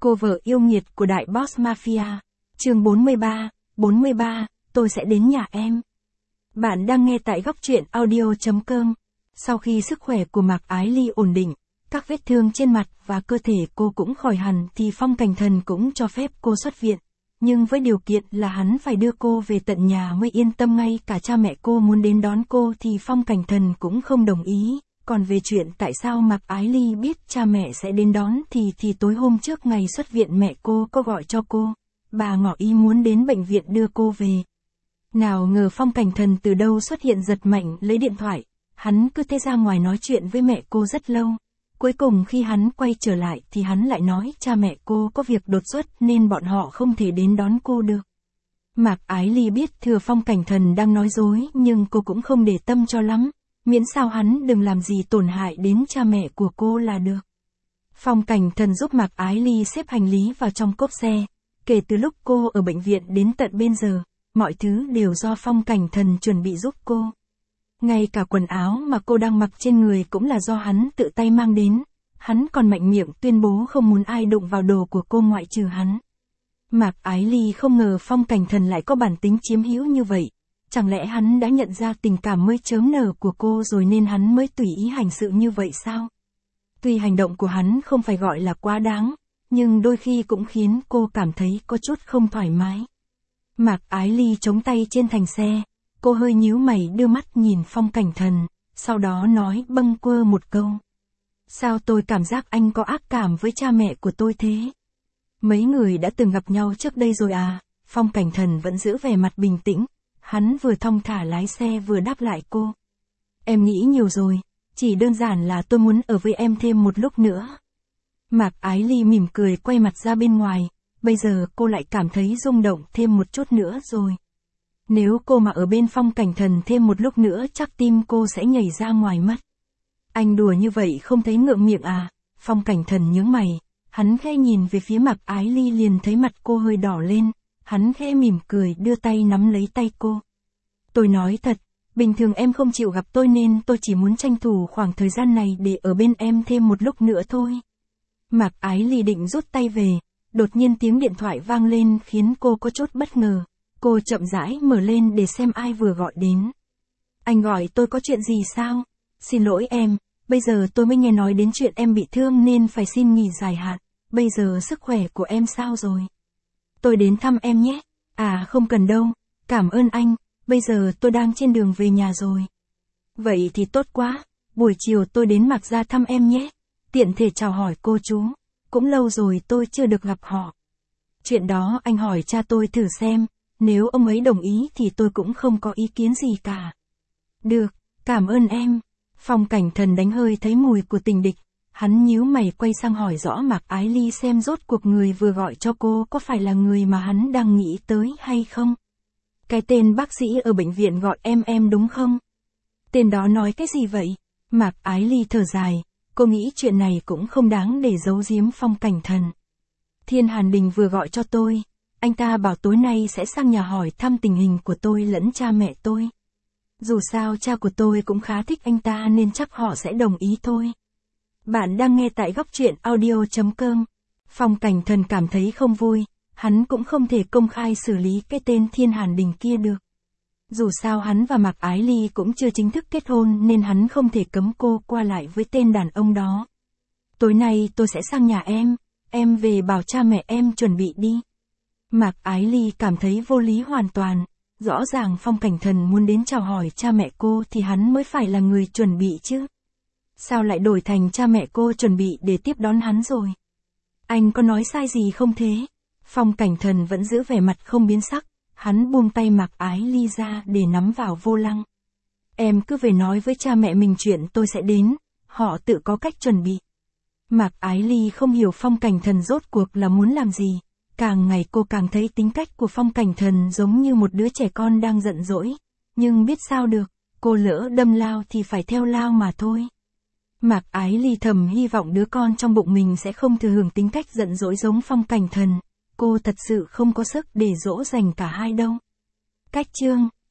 Cô vợ yêu nghiệt của đại boss mafia. Chương 43, tôi sẽ đến nhà em. Bạn đang nghe tại góc truyện audio.com. Sau khi sức khỏe của Mạc Ái Ly ổn định, các vết thương trên mặt và cơ thể cô cũng khỏi hẳn thì Phong Cảnh Thần cũng cho phép cô xuất viện. Nhưng với điều kiện là hắn phải đưa cô về tận nhà mới yên tâm, ngay cả cha mẹ cô muốn đến đón cô thì Phong Cảnh Thần cũng không đồng ý. Còn về chuyện tại sao Mạc Ái Ly biết cha mẹ sẽ đến đón thì tối hôm trước ngày xuất viện mẹ cô có gọi cho cô. Bà ngỏ ý muốn đến bệnh viện đưa cô về. Nào ngờ Phong Cảnh Thần từ đâu xuất hiện giật mạnh lấy điện thoại. Hắn cứ thế ra ngoài nói chuyện với mẹ cô rất lâu. Cuối cùng khi hắn quay trở lại thì hắn lại nói cha mẹ cô có việc đột xuất nên bọn họ không thể đến đón cô được. Mạc Ái Ly biết thừa Phong Cảnh Thần đang nói dối nhưng cô cũng không để tâm cho lắm. Miễn sao hắn đừng làm gì tổn hại đến cha mẹ của cô là được. Phong Cảnh Thần giúp Mạc Ái Ly xếp hành lý vào trong cốp xe. Kể từ lúc cô ở bệnh viện đến tận bây giờ, mọi thứ đều do Phong Cảnh Thần chuẩn bị giúp cô. Ngay cả quần áo mà cô đang mặc trên người cũng là do hắn tự tay mang đến. Hắn còn mạnh miệng tuyên bố không muốn ai đụng vào đồ của cô ngoại trừ hắn. Mạc Ái Ly không ngờ Phong Cảnh Thần lại có bản tính chiếm hữu như vậy. Chẳng lẽ hắn đã nhận ra tình cảm mới chớm nở của cô rồi nên hắn mới tùy ý hành sự như vậy sao? Tuy hành động của hắn không phải gọi là quá đáng, nhưng đôi khi cũng khiến cô cảm thấy có chút không thoải mái. Mạc Ái Ly chống tay trên thành xe, cô hơi nhíu mày đưa mắt nhìn Phong Cảnh Thần, sau đó nói bâng quơ một câu. Sao tôi cảm giác anh có ác cảm với cha mẹ của tôi thế? Mấy người đã từng gặp nhau trước đây rồi à? Phong Cảnh Thần vẫn giữ vẻ mặt bình tĩnh. Hắn vừa thong thả lái xe vừa đáp lại cô. Em nghĩ nhiều rồi, chỉ đơn giản là tôi muốn ở với em thêm một lúc nữa. Mạc Ái Ly mỉm cười quay mặt ra bên ngoài, bây giờ cô lại cảm thấy rung động thêm một chút nữa rồi. Nếu cô mà ở bên Phong Cảnh Thần thêm một lúc nữa chắc tim cô sẽ nhảy ra ngoài mất. Anh đùa như vậy không thấy ngượng miệng à? Phong Cảnh Thần nhướng mày, hắn khẽ nhìn về phía Mạc Ái Ly liền thấy mặt cô hơi đỏ lên. Hắn khẽ mỉm cười đưa tay nắm lấy tay cô. Tôi nói thật, bình thường em không chịu gặp tôi nên tôi chỉ muốn tranh thủ khoảng thời gian này để ở bên em thêm một lúc nữa thôi. Mạc Ái Ly định rút tay về, đột nhiên tiếng điện thoại vang lên khiến cô có chút bất ngờ. Cô chậm rãi mở lên để xem ai vừa gọi đến. Anh gọi tôi có chuyện gì sao? Xin lỗi em, bây giờ tôi mới nghe nói đến chuyện em bị thương nên phải xin nghỉ dài hạn. Bây giờ sức khỏe của em sao rồi? Tôi đến thăm em nhé. À không cần đâu, cảm ơn anh, bây giờ tôi đang trên đường về nhà rồi. Vậy thì tốt quá, buổi chiều tôi đến Mạc gia thăm em nhé. Tiện thể chào hỏi cô chú, cũng lâu rồi tôi chưa được gặp họ. Chuyện đó anh hỏi cha tôi thử xem, nếu ông ấy đồng ý thì tôi cũng không có ý kiến gì cả. Được, cảm ơn em. Phong Cảnh Thần đánh hơi thấy mùi của tình địch. Hắn nhíu mày quay sang hỏi rõ Mạc Ái Ly xem rốt cuộc người vừa gọi cho cô có phải là người mà hắn đang nghĩ tới hay không? Cái tên bác sĩ ở bệnh viện gọi em đúng không? Tên đó nói cái gì vậy? Mạc Ái Ly thở dài, cô nghĩ chuyện này cũng không đáng để giấu giếm Phong Cảnh Thần. Thiên Hàn Đình vừa gọi cho tôi, anh ta bảo tối nay sẽ sang nhà hỏi thăm tình hình của tôi lẫn cha mẹ tôi. Dù sao cha của tôi cũng khá thích anh ta nên chắc họ sẽ đồng ý thôi. Bạn đang nghe tại góc truyện audio.com. Phong Cảnh Thần cảm thấy không vui, hắn cũng không thể công khai xử lý cái tên Thiên Hàn Đình kia được. Dù sao hắn và Mạc Ái Ly cũng chưa chính thức kết hôn nên hắn không thể cấm cô qua lại với tên đàn ông đó. Tối nay tôi sẽ sang nhà em về bảo cha mẹ em chuẩn bị đi. Mạc Ái Ly cảm thấy vô lý hoàn toàn, rõ ràng Phong Cảnh Thần muốn đến chào hỏi cha mẹ cô thì hắn mới phải là người chuẩn bị chứ. Sao lại đổi thành cha mẹ cô chuẩn bị để tiếp đón hắn rồi? Anh có nói sai gì không thế? Phong Cảnh Thần vẫn giữ vẻ mặt không biến sắc, hắn buông tay Mạc Ái Ly ra để nắm vào vô lăng. Em cứ về nói với cha mẹ mình chuyện tôi sẽ đến, họ tự có cách chuẩn bị. Mạc Ái Ly không hiểu Phong Cảnh Thần rốt cuộc là muốn làm gì. Càng ngày cô càng thấy tính cách của Phong Cảnh Thần giống như một đứa trẻ con đang giận dỗi. Nhưng biết sao được, cô lỡ đâm lao thì phải theo lao mà thôi. Mạc Ái Ly thầm hy vọng đứa con trong bụng mình sẽ không thừa hưởng tính cách giận dỗi giống Phong Cảnh Thần. Cô thật sự không có sức để dỗ dành cả hai đâu. Cách chương